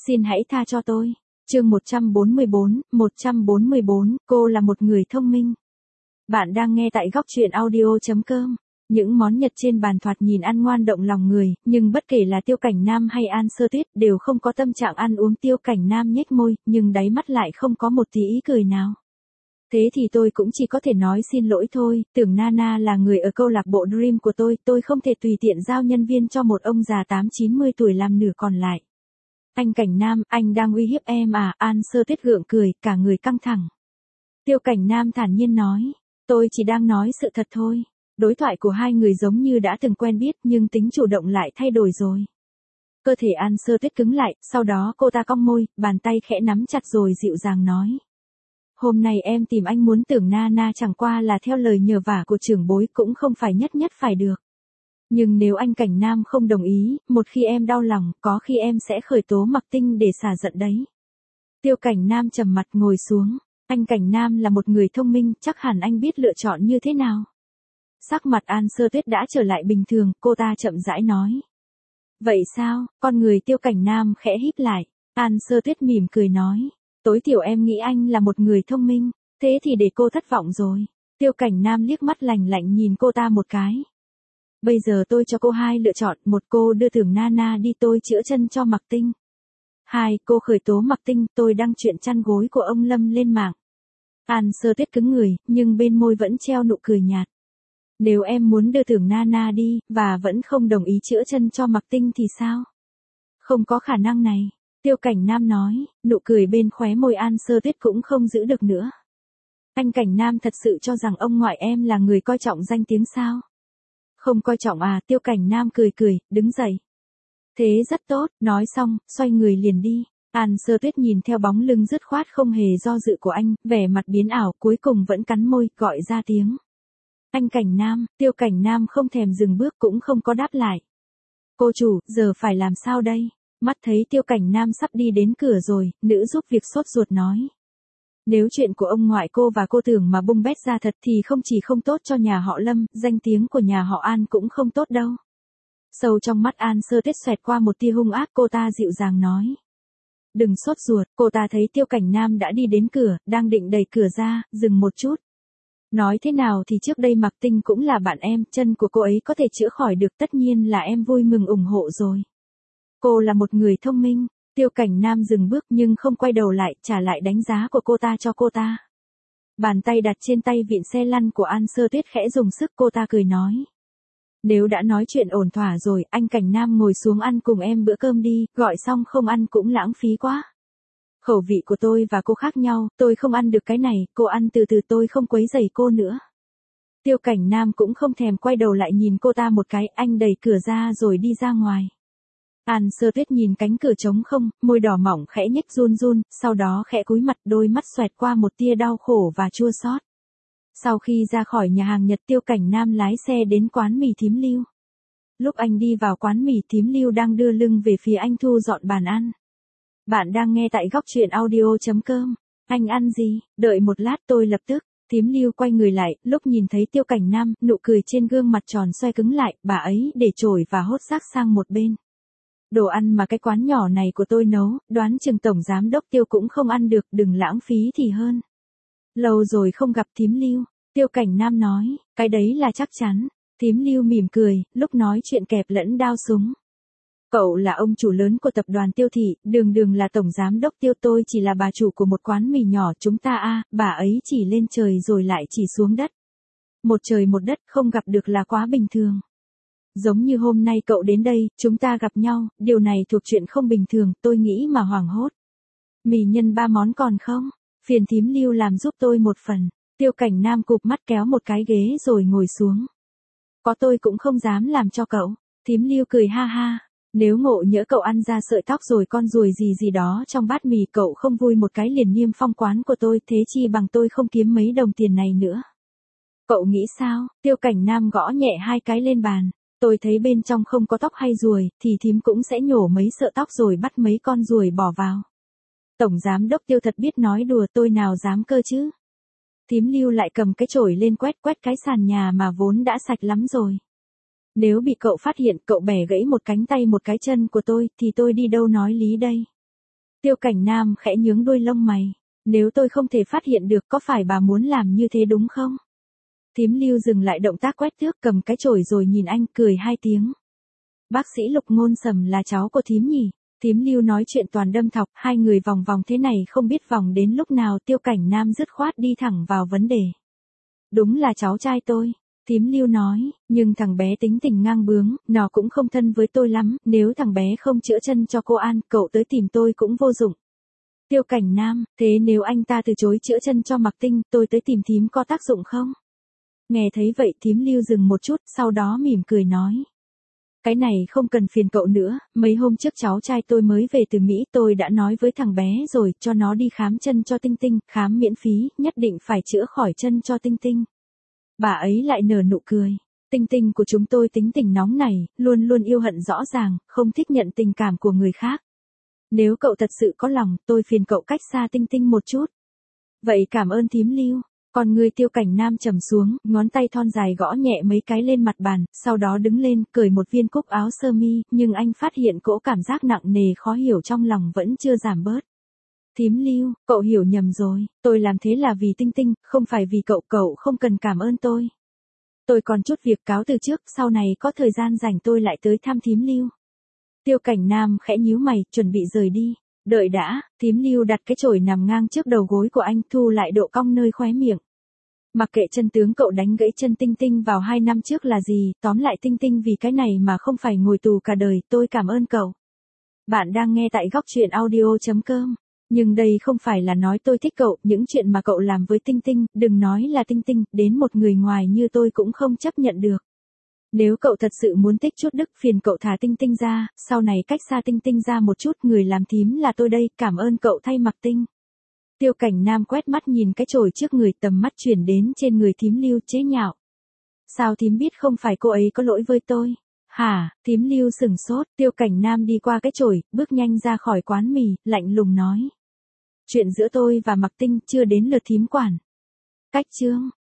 Xin hãy tha cho tôi. Chương 144, cô là một người thông minh. Bạn đang nghe tại góc truyện audio.com. Những món Nhật trên bàn thoạt nhìn ăn ngoan động lòng người, nhưng bất kể là Tiêu Cảnh Nam hay An Sơ Tuyết đều không có tâm trạng ăn uống. Tiêu Cảnh Nam nhếch môi, nhưng đáy mắt lại không có một tí ý cười nào. Thế thì tôi cũng chỉ có thể nói xin lỗi thôi, Tưởng Nana là người ở câu lạc bộ Dream của tôi không thể tùy tiện giao nhân viên cho một ông già 8-90 tuổi làm nửa còn lại. Anh Cảnh Nam, anh đang uy hiếp em à? An Sơ Tuyết gượng cười, cả người căng thẳng. Tiêu Cảnh Nam thản nhiên nói, tôi chỉ đang nói sự thật thôi. Đối thoại của hai người giống như đã từng quen biết nhưng tính chủ động lại thay đổi rồi. Cơ thể An Sơ Tuyết cứng lại, sau đó cô ta cong môi, bàn tay khẽ nắm chặt rồi dịu dàng nói. Hôm nay em tìm anh muốn Tưởng Nana chẳng qua là theo lời nhờ vả của trưởng bối, cũng không phải nhất phải được. Nhưng nếu anh Cảnh Nam không đồng ý, một khi em đau lòng, có khi em sẽ khởi tố Mặc Tinh để xả giận đấy. Tiêu Cảnh Nam trầm mặt ngồi xuống. Anh Cảnh Nam là một người thông minh, chắc hẳn anh biết lựa chọn như thế nào. Sắc mặt An Sơ Tuyết đã trở lại bình thường, cô ta chậm rãi nói. Vậy sao? Con người Tiêu Cảnh Nam khẽ híp lại. An Sơ Tuyết mỉm cười nói. Tối thiểu em nghĩ anh là một người thông minh, thế thì để cô thất vọng rồi. Tiêu Cảnh Nam liếc mắt lạnh lạnh nhìn cô ta một cái. Bây giờ tôi cho cô hai lựa chọn, một cô đưa Tưởng Nana đi, tôi chữa chân cho Mặc Tinh. Hai, cô khởi tố Mặc Tinh, tôi đăng chuyện chăn gối của ông Lâm lên mạng. An Sơ Tuyết cứng người, nhưng bên môi vẫn treo nụ cười nhạt. Nếu em muốn đưa Tưởng Nana đi, và vẫn không đồng ý chữa chân cho Mặc Tinh thì sao? Không có khả năng này. Tiêu Cảnh Nam nói, nụ cười bên khóe môi An Sơ Tuyết cũng không giữ được nữa. Anh Cảnh Nam thật sự cho rằng ông ngoại em là người coi trọng danh tiếng sao? Không coi trọng à? Tiêu Cảnh Nam cười, đứng dậy. Thế rất tốt, nói xong, xoay người liền đi. An Sơ Tuyết nhìn theo bóng lưng dứt khoát không hề do dự của anh, vẻ mặt biến ảo, cuối cùng vẫn cắn môi, gọi ra tiếng. Anh Cảnh Nam. Tiêu Cảnh Nam không thèm dừng bước cũng không có đáp lại. Cô chủ, giờ phải làm sao đây? Mắt thấy Tiêu Cảnh Nam sắp đi đến cửa rồi, nữ giúp việc sốt ruột nói. Nếu chuyện của ông ngoại cô và cô Tưởng mà bung bét ra thật thì không chỉ không tốt cho nhà họ Lâm, danh tiếng của nhà họ An cũng không tốt đâu. Sâu trong mắt An Sơ Tuyết xoẹt qua một tia hung ác, cô ta dịu dàng nói. Đừng sốt ruột. Cô ta thấy Tiêu Cảnh Nam đã đi đến cửa, đang định đẩy cửa ra, dừng một chút. Nói thế nào thì trước đây Mặc Tinh cũng là bạn em, chân của cô ấy có thể chữa khỏi được, tất nhiên là em vui mừng ủng hộ rồi. Cô là một người thông minh. Tiêu Cảnh Nam dừng bước nhưng không quay đầu lại, trả lại đánh giá của cô ta cho cô ta. Bàn tay đặt trên tay vịn xe lăn của An Sơ Tuyết khẽ dùng sức, cô ta cười nói. Nếu đã nói chuyện ổn thỏa rồi, anh Cảnh Nam ngồi xuống ăn cùng em bữa cơm đi, gọi xong không ăn cũng lãng phí quá. Khẩu vị của tôi và cô khác nhau, tôi không ăn được cái này, cô ăn từ từ, tôi không quấy rầy cô nữa. Tiêu Cảnh Nam cũng không thèm quay đầu lại nhìn cô ta một cái, anh đẩy cửa ra rồi đi ra ngoài. An Sơ Tuyết nhìn cánh cửa trống không, môi đỏ mỏng khẽ nhếch run, sau đó khẽ cúi mặt, đôi mắt xoẹt qua một tia đau khổ và chua xót. Sau khi ra khỏi nhà hàng Nhật, Tiêu Cảnh Nam lái xe đến quán mì Thím Lưu. Lúc anh đi vào quán mì, Thím Lưu đang đưa lưng về phía anh thu dọn bàn ăn. Bạn đang nghe tại góc truyện audio.com. Anh ăn gì? Đợi một lát, tôi lập tức. Thím Lưu quay người lại, lúc nhìn thấy Tiêu Cảnh Nam, nụ cười trên gương mặt tròn xoe cứng lại, bà ấy để chổi và hốt rác sang một bên. Đồ ăn mà cái quán nhỏ này của tôi nấu, đoán chừng tổng giám đốc Tiêu cũng không ăn được, đừng lãng phí thì hơn. Lâu rồi không gặp Thím Lưu. Tiêu Cảnh Nam nói, cái đấy là chắc chắn. Thím Lưu mỉm cười, lúc nói chuyện kẹp lẫn đao súng. Cậu là ông chủ lớn của tập đoàn Tiêu thị, đường là tổng giám đốc Tiêu, tôi chỉ là bà chủ của một quán mì nhỏ, chúng ta bà ấy chỉ lên trời rồi lại chỉ xuống đất. Một trời một đất, không gặp được là quá bình thường. Giống như hôm nay cậu đến đây, chúng ta gặp nhau, điều này thuộc chuyện không bình thường, tôi nghĩ mà hoảng hốt. Mì nhân 3 món còn không? Phiền Thím Lưu làm giúp tôi một phần. Tiêu Cảnh Nam cụp mắt kéo một cái ghế rồi ngồi xuống. Có tôi cũng không dám làm cho cậu. Thím Lưu cười ha ha. Nếu ngộ nhỡ cậu ăn ra sợi tóc rồi con ruồi gì đó trong bát mì, cậu không vui một cái liền niêm phong quán của tôi, thế chi bằng tôi không kiếm mấy đồng tiền này nữa. Cậu nghĩ sao? Tiêu Cảnh Nam gõ nhẹ 2 cái lên bàn. Tôi thấy bên trong không có tóc hay ruồi, thì thím cũng sẽ nhổ mấy sợi tóc rồi bắt mấy con ruồi bỏ vào. Tổng giám đốc Tiêu thật biết nói đùa, tôi nào dám cơ chứ. Thím Lưu lại cầm cái chổi lên quét cái sàn nhà mà vốn đã sạch lắm rồi. Nếu bị cậu phát hiện, cậu bẻ gãy một cánh tay một cái chân của tôi, thì tôi đi đâu nói lý đây. Tiêu Cảnh Nam khẽ nhướng đuôi lông mày. Nếu tôi không thể phát hiện được có phải bà muốn làm như thế đúng không? Thím Lưu dừng lại động tác quét thước cầm cái chổi rồi nhìn anh cười hai tiếng. Bác sĩ Lục Ngôn Sầm là cháu của thím nhỉ? Thím Lưu nói chuyện toàn đâm thọc, hai người vòng vòng thế này không biết vòng đến lúc nào. Tiêu Cảnh Nam dứt khoát đi thẳng vào vấn đề. Đúng là cháu trai tôi. Thím Lưu nói, nhưng thằng bé tính tình ngang bướng, nó cũng không thân với tôi lắm, nếu thằng bé không chữa chân cho cô An, cậu tới tìm tôi cũng vô dụng. Tiêu Cảnh Nam, thế nếu anh ta từ chối chữa chân cho Mạc Tinh, tôi tới tìm thím có tác dụng không? Nghe thấy vậy thím Lưu dừng một chút, sau đó mỉm cười nói. Cái này không cần phiền cậu nữa, mấy hôm trước cháu trai tôi mới về từ Mỹ, tôi đã nói với thằng bé rồi, cho nó đi khám chân cho Tinh Tinh, khám miễn phí, nhất định phải chữa khỏi chân cho Tinh Tinh. Bà ấy lại nở nụ cười. Tinh Tinh của chúng tôi tính tình nóng này, luôn luôn yêu hận rõ ràng, không thích nhận tình cảm của người khác. Nếu cậu thật sự có lòng, tôi phiền cậu cách xa Tinh Tinh một chút. Vậy cảm ơn thím Lưu. Còn người Tiêu Cảnh Nam trầm xuống, ngón tay thon dài gõ nhẹ mấy cái lên mặt bàn, sau đó đứng lên, cởi một viên cúc áo sơ mi, nhưng anh phát hiện cỗ cảm giác nặng nề khó hiểu trong lòng vẫn chưa giảm bớt. Thím Lưu, cậu hiểu nhầm rồi, tôi làm thế là vì Tinh Tinh, không phải vì cậu, cậu không cần cảm ơn tôi. Tôi còn chút việc cáo từ trước, sau này có thời gian rảnh tôi lại tới thăm thím Lưu. Tiêu Cảnh Nam khẽ nhíu mày, chuẩn bị rời đi. Đợi đã, thím Lưu đặt cái chổi nằm ngang trước đầu gối của anh, thu lại độ cong nơi khóe miệng. Mặc kệ chân tướng cậu đánh gãy chân Tinh Tinh vào 2 năm trước là gì, tóm lại Tinh Tinh vì cái này mà không phải ngồi tù cả đời, tôi cảm ơn cậu. Bạn đang nghe tại góc truyện audio.com. Nhưng đây không phải là nói tôi thích cậu, những chuyện mà cậu làm với Tinh Tinh, đừng nói là Tinh Tinh, đến một người ngoài như tôi cũng không chấp nhận được. Nếu cậu thật sự muốn tích chút đức phiền cậu thả Tinh Tinh ra, sau này cách xa Tinh Tinh ra một chút, người làm thím là tôi đây, cảm ơn cậu thay Mạc Tinh. Tiêu Cảnh Nam quét mắt nhìn cái chổi trước người, tầm mắt chuyển đến trên người thím Lưu, chế nhạo. Sao thím biết không phải cô ấy có lỗi với tôi? Hả? Thím Lưu sừng sốt, Tiêu Cảnh Nam đi qua cái chổi, bước nhanh ra khỏi quán mì, lạnh lùng nói. Chuyện giữa tôi và Mạc Tinh chưa đến lượt thím quản. Cách chương.